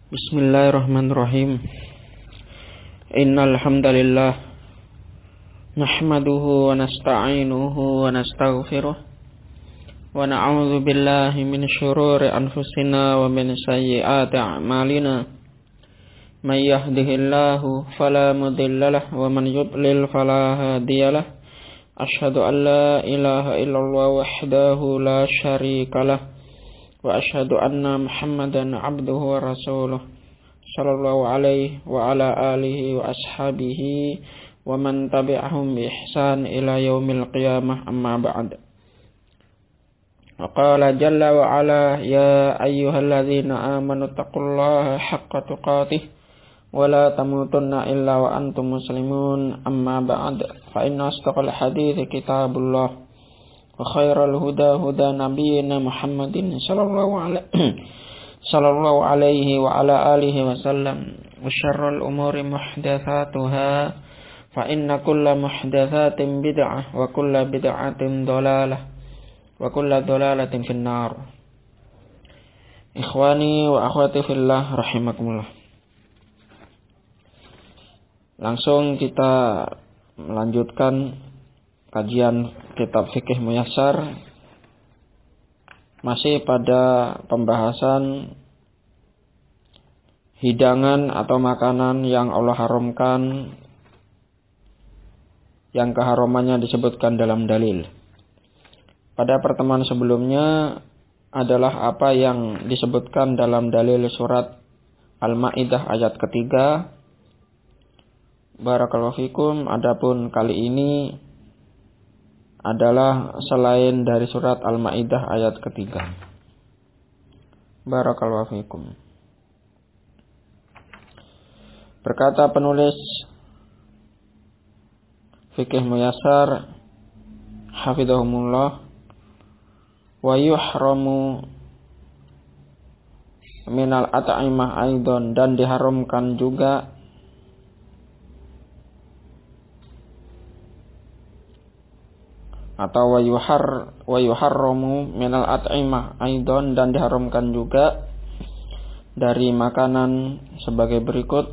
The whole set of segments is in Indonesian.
Bismillahirrahmanirrahim. Innal hamdalillah nahmaduhu wa nasta'inuhu wa nastaghfiruh wa na'udzu billahi min syururi anfusina wa min sayyiati a'malina. May yahdihillahu fala mudhillalah wa man yudlil fala hadiyalah. Asyhadu an la ilaha illallah wahdahu la syarikalah wa asyhadu anna Muhammadan abduhu wa rasuluh sallallahu alaihi wa ala alihi wa ashabihi wa man tabi'ahum bi ihsan ila yaumil qiyamah, amma ba'd. Wa qala jalla wa ala ya ayyuhalladzina amanu taqullaha haqqa tuqatih wa la tamutunna illa wa antum muslimun, amma ba'd. Fa inna asdaqal hadithi kitabullah wa khairal huda huda nabiyyina Muhammadin sallallahu alaihi wa ala alihi wa sallam, wa syarrul umuri muhdatsatuha fa inna kulla muhdatsatin bid'ah wa kulla bid'atin dhalalah wa kulla dhalalatin finnar. Ikhwani wa akhwati fillah rahimakumullah. Langsung kita melanjutkan kajian kitab Fikih Muyassar, masih pada pembahasan hidangan atau makanan yang Allah haramkan, yang keharumannya disebutkan dalam dalil. Pada pertemuan sebelumnya adalah apa yang disebutkan dalam dalil surat Al-Maidah ayat ketiga. Barakallahu fikum. Adapun kali ini adalah selain dari surat Al-Maidah ayat ketiga. Barakallahu fikum. Berkata penulis Fikih Muyassar hafizahumullah, wa yuhramu minal at'imah aidon, dan diharamkan juga atau wa yuharramu minal at'imah aidon, dan diharamkan juga dari makanan sebagai berikut: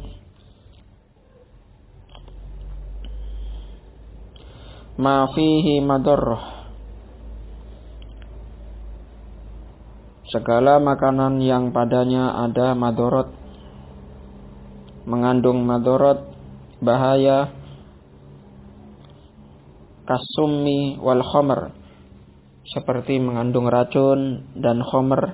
ma fihi madarrah, segala makanan yang padanya ada madorot, mengandung madorot, bahaya, kasummi wal khomer, seperti mengandung racun dan khomer,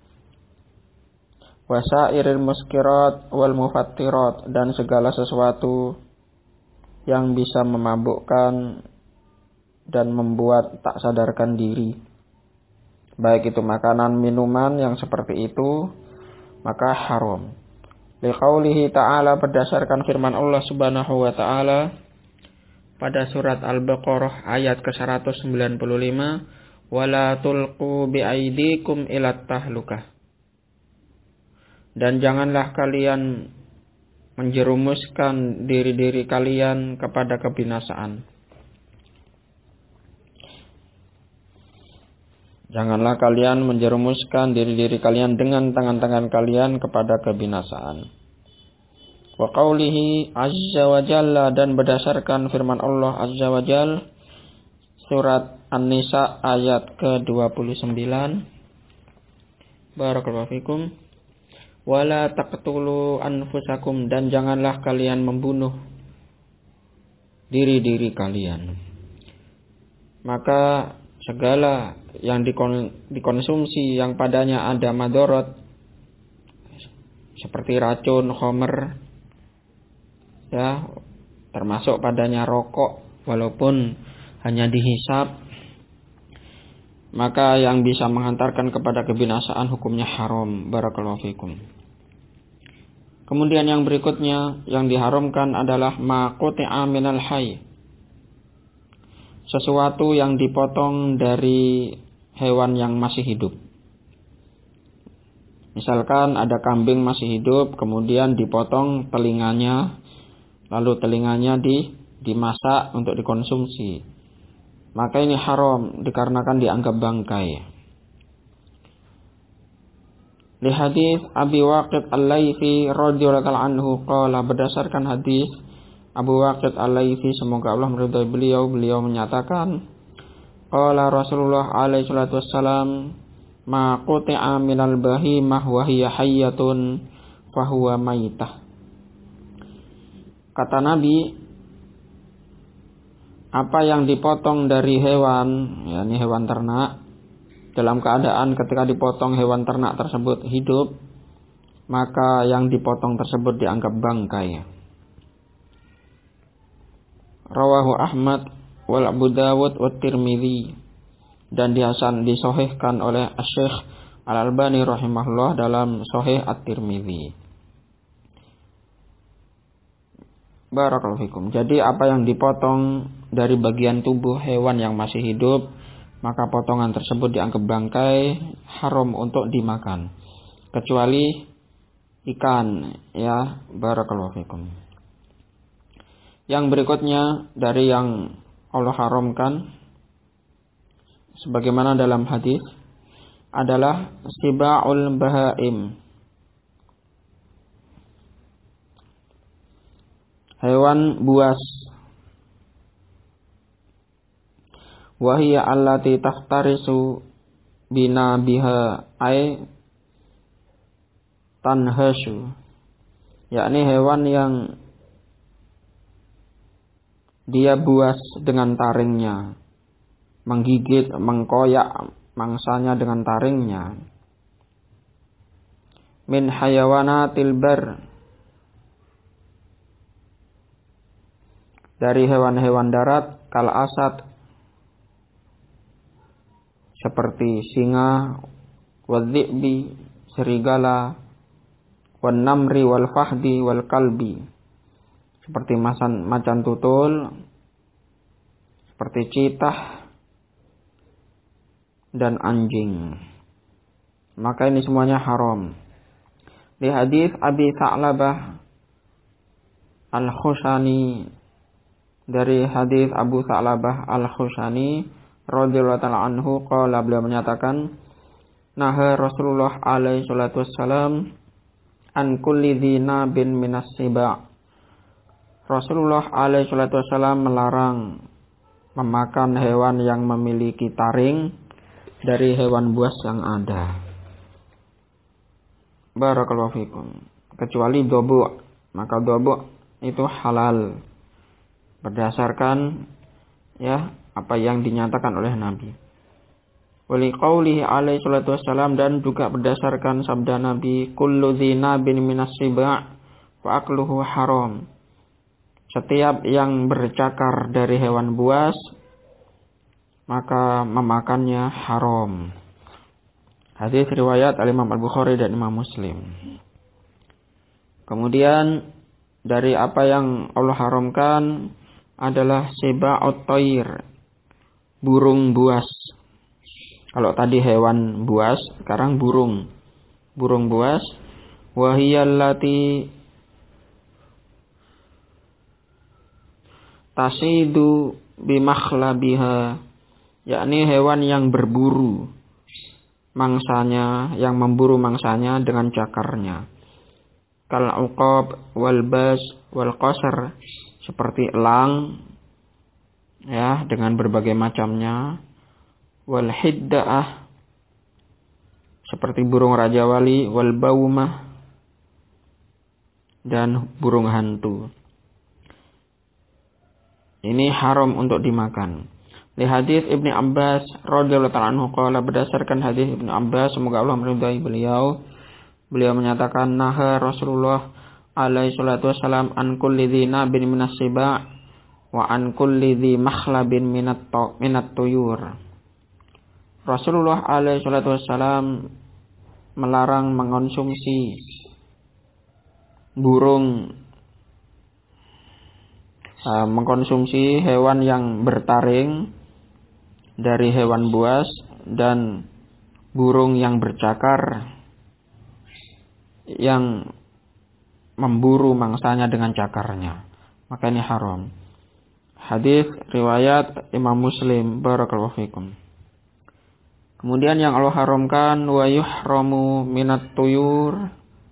wasairil muskirat wal mufattirat, dan segala sesuatu yang bisa memabukkan dan membuat tak sadarkan diri, baik itu makanan minuman yang seperti itu, maka haram. Liqaulihi ta'ala, berdasarkan firman Allah subhanahu wa ta'ala pada surat Al-Baqarah ayat ke-195, wala tulqu biaidikum ilat tahlukah, dan janganlah kalian menjerumuskan diri-diri kalian kepada kebinasaan. Janganlah kalian menjerumuskan diri-diri kalian dengan tangan-tangan kalian kepada kebinasaan. Wa qawlihi azza wa jalla, dan berdasarkan firman Allah azza wa jalla surat An-Nisa ayat ke-29. Barakallahu fikum. Wala taqtulu anfusakum, dan janganlah kalian membunuh diri-diri kalian. Maka segala yang dikonsumsi yang padanya ada madorot, seperti racun, khomer, ya, termasuk padanya rokok, walaupun hanya dihisap, maka yang bisa menghantarkan kepada kebinasaan hukumnya haram. Barakallahu fikum. Kemudian yang berikutnya yang diharamkan adalah ma quti'a minal hayy, sesuatu yang dipotong dari hewan yang masih hidup. Misalkan ada kambing masih hidup, kemudian dipotong telinganya, lalu telinganya dimasak untuk dikonsumsi, maka ini haram dikarenakan dianggap bangkai. Di hadis Abi Waqid Al-Laythi radhiyallahu anhu qala, berdasarkan hadis Abu Waqid Al-Laythi semoga Allah meridhai beliau menyatakan qala Rasulullah alaihi salatu wassalam ma quti'a minal bahimah wa hiya hayyatun fahuwa maitah. Kata Nabi, apa yang dipotong dari hewan, yakni hewan ternak, dalam keadaan ketika dipotong hewan ternak tersebut hidup, maka yang dipotong tersebut dianggap bangkai. Rawahu Ahmad wal Abu Dawud wa Tirmidzi, dan disahihkan oleh Syekh Al-Albani rahimahullah dalam Sahih At-Tirmidzi. Barakallahu fikum. Jadi apa yang dipotong dari bagian tubuh hewan yang masih hidup, maka potongan tersebut dianggap bangkai, haram untuk dimakan. Kecuali ikan, ya, barakallahu fikum. Yang berikutnya dari yang Allah haramkan, sebagaimana dalam hadis, adalah siba'ul bahaim. Hewan buas. Wahiyya allati tahtarisu bina biha ay tanhashu, yakni hewan yang dia buas dengan taringnya, menggigit, mengkoyak mangsanya dengan taringnya. Min hayawanatil bar, dari hewan-hewan darat, kal asad, seperti singa, wadhi'bi, serigala, wan namri wal fahdi wal kalbi, seperti macan tutul, seperti citah dan anjing. Maka ini semuanya haram. Di hadis Abi Sa'labah Al-Khushani, dari hadis Abu Sa'labah Al-Khushani radhiyallahu ta'ala anhu qala, beliau menyatakan naha Rasulullah alaihi salatu wassalam an kulli dzina bin minas siba. Rasulullah alaihi salatu wassalam melarang memakan hewan yang memiliki taring dari hewan buas yang ada. Barakallahu fikum. Kecuali dobu, maka dobu itu halal berdasarkan apa yang dinyatakan oleh Nabi. Wali qaulihi alaihi salatu wassalam, dan juga berdasarkan sabda Nabi, kullu dzina bin minas siba wa akluhu haram. Setiap yang bercakar dari hewan buas, maka memakannya haram. Hadis riwayat Al-Imam Al-Bukhari dan Imam Muslim. Kemudian dari apa yang Allah haramkan adalah siba'ut thair, burung buas. Kalau tadi hewan buas, sekarang burung buas. Wahiyallati tasidu bimakhlabiha, yakni hewan yang berburu mangsanya, yang memburu mangsanya dengan cakarnya. Kal uqab wal bas wal qasr, seperti elang, ya, dengan berbagai macamnya. Wal hiddaah, seperti burung raja wali. Wal baumah, dan burung hantu. Ini haram untuk dimakan. Di hadis Ibnu Abbas radhiyallahu ta'ala anhu qala, berdasarkan hadis Ibnu Abbas semoga Allah meridhai beliau menyatakan naha Rasulullah alaihi salatu wassalam an kulli dzina bin minas siba wa an kulli dzi makhlabin minat tuyur. Rasulullah alaihi salatu wassalam melarang mengonsumsi mengkonsumsi hewan yang bertaring dari hewan buas dan burung yang bercakar yang memburu mangsanya dengan cakarnya, maka ini haram. Hadis riwayat Imam Muslim. Barakallahu fikum. Kemudian yang Allah haramkan wa yuhramu minat tuyur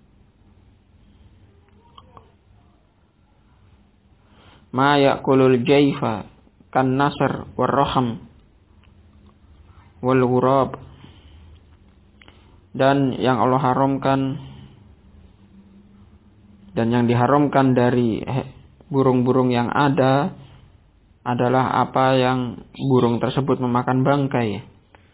ma ya'kulul jaifa kan nasr warraham wal ghurab. Dan yang Allah haramkan dan yang diharamkan dari burung-burung yang ada adalah apa yang burung tersebut memakan bangkai,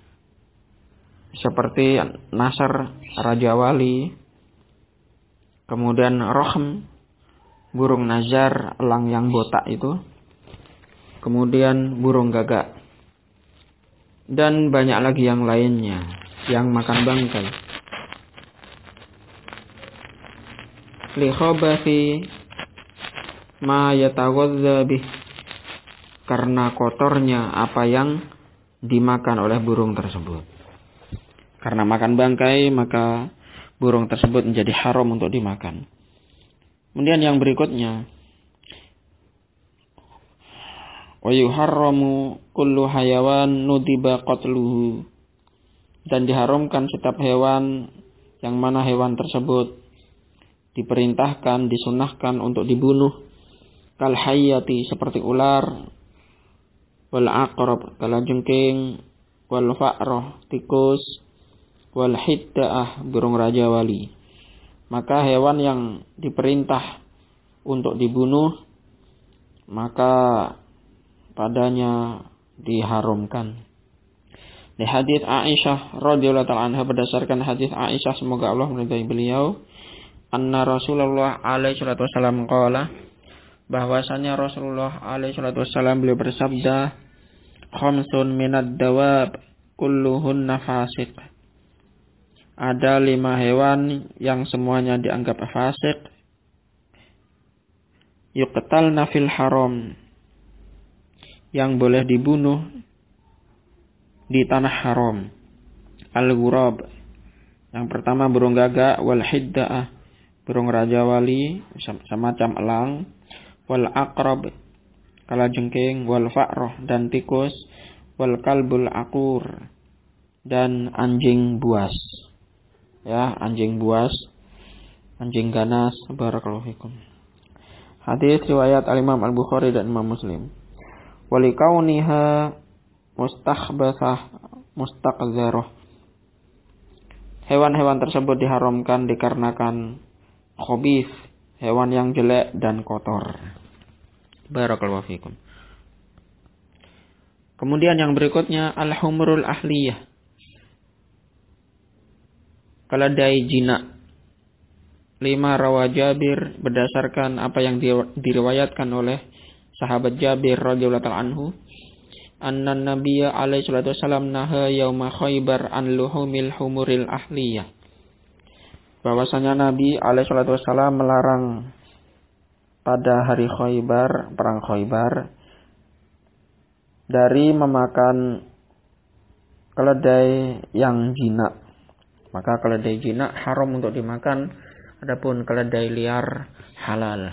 seperti nasr, raja wali, kemudian rohm, burung nazar, elang yang botak itu, kemudian burung gagak, dan banyak lagi yang lainnya yang makan bangkai. Li khabathi ma yataghadza bih, karena kotornya apa yang dimakan oleh burung tersebut. Karena makan bangkai, maka burung tersebut menjadi haram untuk dimakan. Kemudian yang berikutnya, wa yuharramu kullu hayawan nudiba qatluhu, dan diharamkan setiap hewan yang mana hewan tersebut diperintahkan, disunahkan untuk dibunuh. Kal hayyati, seperti ular, wal aqrab, kalajengking, wal fa'rah, tikus, wal hidda'ah, burung raja wali. Maka hewan yang diperintah untuk dibunuh, maka padanya diharamkan. Di hadits Aisyah radhiyallahu ta'ala anha, berdasarkan hadits Aisyah semoga Allah meridai beliau, anna Rasulullah alaihi salatu wasallam qala, bahwasanya Rasulullah alaihi salatu wasallam beliau bersabda, khamsun minad dawab kulluhunna fasik. Ada 5 hewan yang semuanya dianggap fasik. Yuqtalna fil haram, yang boleh dibunuh di tanah haram. Al-ghurab, yang pertama burung gagak, wal hidda'ah, burung raja wali semacam elang, wal aqrab, kalajengking, wal fa'rah, dan tikus, wal kalbul aqur, dan anjing buas. Ya, anjing buas, anjing ganas. Barakallahu fikum. Hadis riwayat Al-Imam Al-Bukhari dan Imam Muslim. Walikauniha mustakhbathah mustaqzarah, hewan-hewan tersebut diharamkan dikarenakan khabith, hewan yang jelek dan kotor. Barakallahu fikum. Kemudian yang berikutnya al-humrul ahliyah, keledai jinak. 5 rawa Jabir, berdasarkan apa yang diriwayatkan oleh sahabat Jabir radhiyallahu ta'ala anhu, anna nabiyya alaihi salatu wasallam naha yauma Khaibar an luhumil humuril ahliyah, bahwasanya Nabi alaihi salatu wasallam melarang pada hari Khaibar, perang Khaibar, dari memakan keledai yang jinak. Maka keledai jinak haram untuk dimakan, adapun keledai liar halal.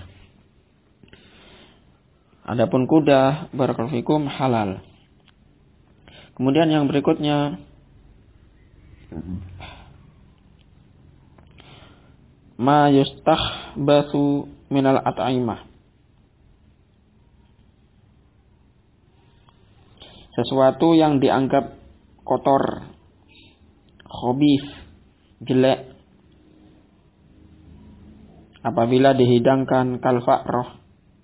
Adapun kuda, barakallahu fikum, halal. Kemudian yang berikutnya, ma yustakhbathu minal at'imah, sesuatu yang dianggap kotor, khabith, jelek, apabila dihidangkan, kal fa'rah,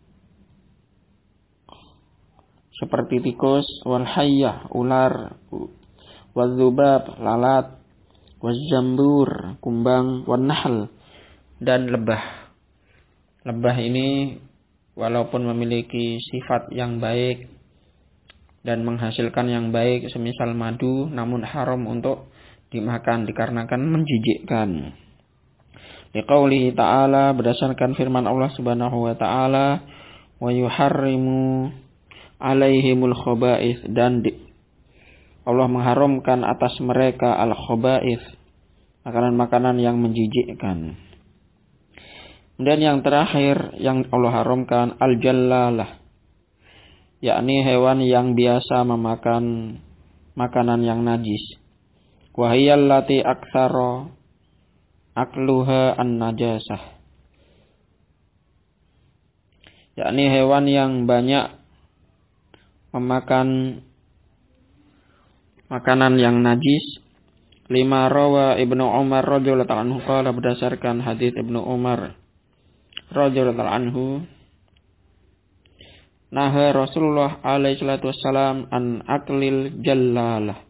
seperti tikus, wal hayyah, ular, wal dzubab, lalat, wal zambur, kumbang, wal nahl, dan lebah. Lebah ini walaupun memiliki sifat yang baik dan menghasilkan yang baik semisal madu, namun haram untuk dimakan dikarenakan menjijikkan. Liqaulihi ta'ala, berdasarkan firman Allah Subhanahu wa ta'ala, wa yuharrimu alaihimul khaba'ith, dan Allah mengharamkan atas mereka al-khaba'ith, makanan-makanan yang menjijikkan. Dan yang terakhir yang Allah haramkan al-jallalah, yakni hewan yang biasa memakan makanan yang najis. wa hiya allati aktsara akluha an-najasah. Yakni hewan yang banyak memakan makanan yang najis. Lima rawa Ibnu Umar radhiyallahu anhu qala, berdasarkan hadis Ibnu Umar radhiyallahu anhu, naha Rasulullah alaihi salatu wassalam an aklil jallalah.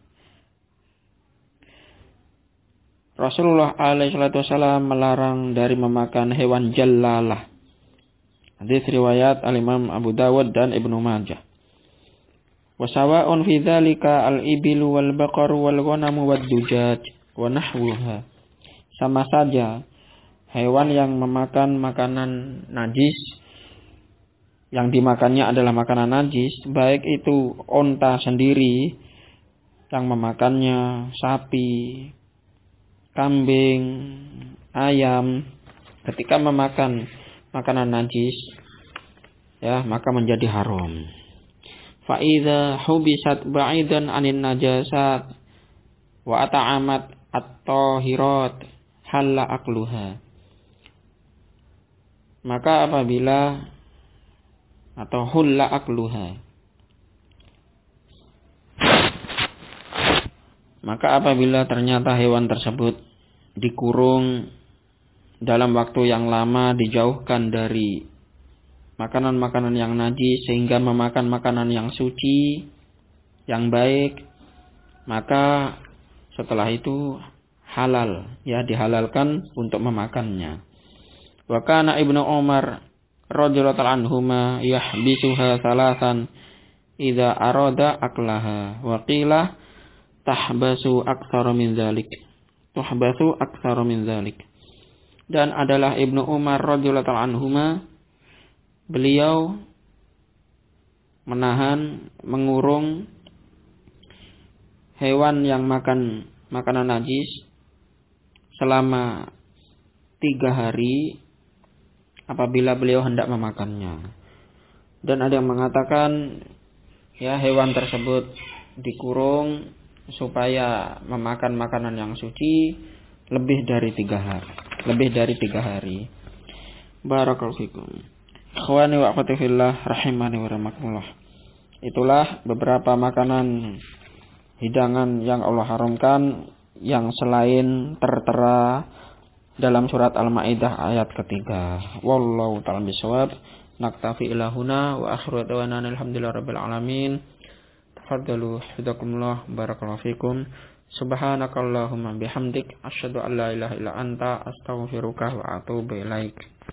Rasulullah alaihi salatu wassalam melarang dari memakan hewan jallalah. Hadis riwayat Al-Imam Abu Dawud dan Ibnu Majah. Wa sawa'un fi dzalika al-ibilu wal baqaru wal ghanamu wad dujaj wa nahwuha. Sama saja hewan yang memakan makanan najis, yang dimakannya adalah makanan najis, baik itu onta sendiri yang memakannya, sapi, kambing, ayam, ketika memakan makanan najis, ya, maka menjadi haram. Fa idza hubisat ba'idan 'anin najasat wa ata'amat at-tahirat halla akluha. Maka apabila atau hulla akluha, maka apabila ternyata hewan tersebut dikurung dalam waktu yang lama, dijauhkan dari makanan-makanan yang najis sehingga memakan makanan yang suci, yang baik, maka setelah itu halal, ya, dihalalkan untuk memakannya. Wa kana Ibnu Umar radhiyallahu anhuma yahbisuha salasan idza arada aklaha wa qila tahbasu aktsara min dzalik. Tuhbasu aktsara min dzalik. Dan adalah Ibnu Umar radhiyallahu anhuma, beliau menahan, mengurung hewan yang makan makanan najis selama 3 hari apabila beliau hendak memakannya. Dan ada yang mengatakan, ya, hewan tersebut dikurung supaya memakan makanan yang suci lebih dari 3 hari. Barakallahu fikum. Ikhwani wa akhwati fillah rahimani wa rahmakumullah. Itulah beberapa makanan hidangan yang Allah haramkan yang selain tertera dalam surat Al-Maidah ayat ketiga. Wallahu ta'ala bishawab. Naktafi ila huna wa akhiru da'wana alhamdulillahirabbil alamin. Tafaddalu hidakumullah, barakallahu fikum. Subhanakallahumma bihamdik asyhadu an la ilaha illa anta astaghfiruka wa atubu ilaik.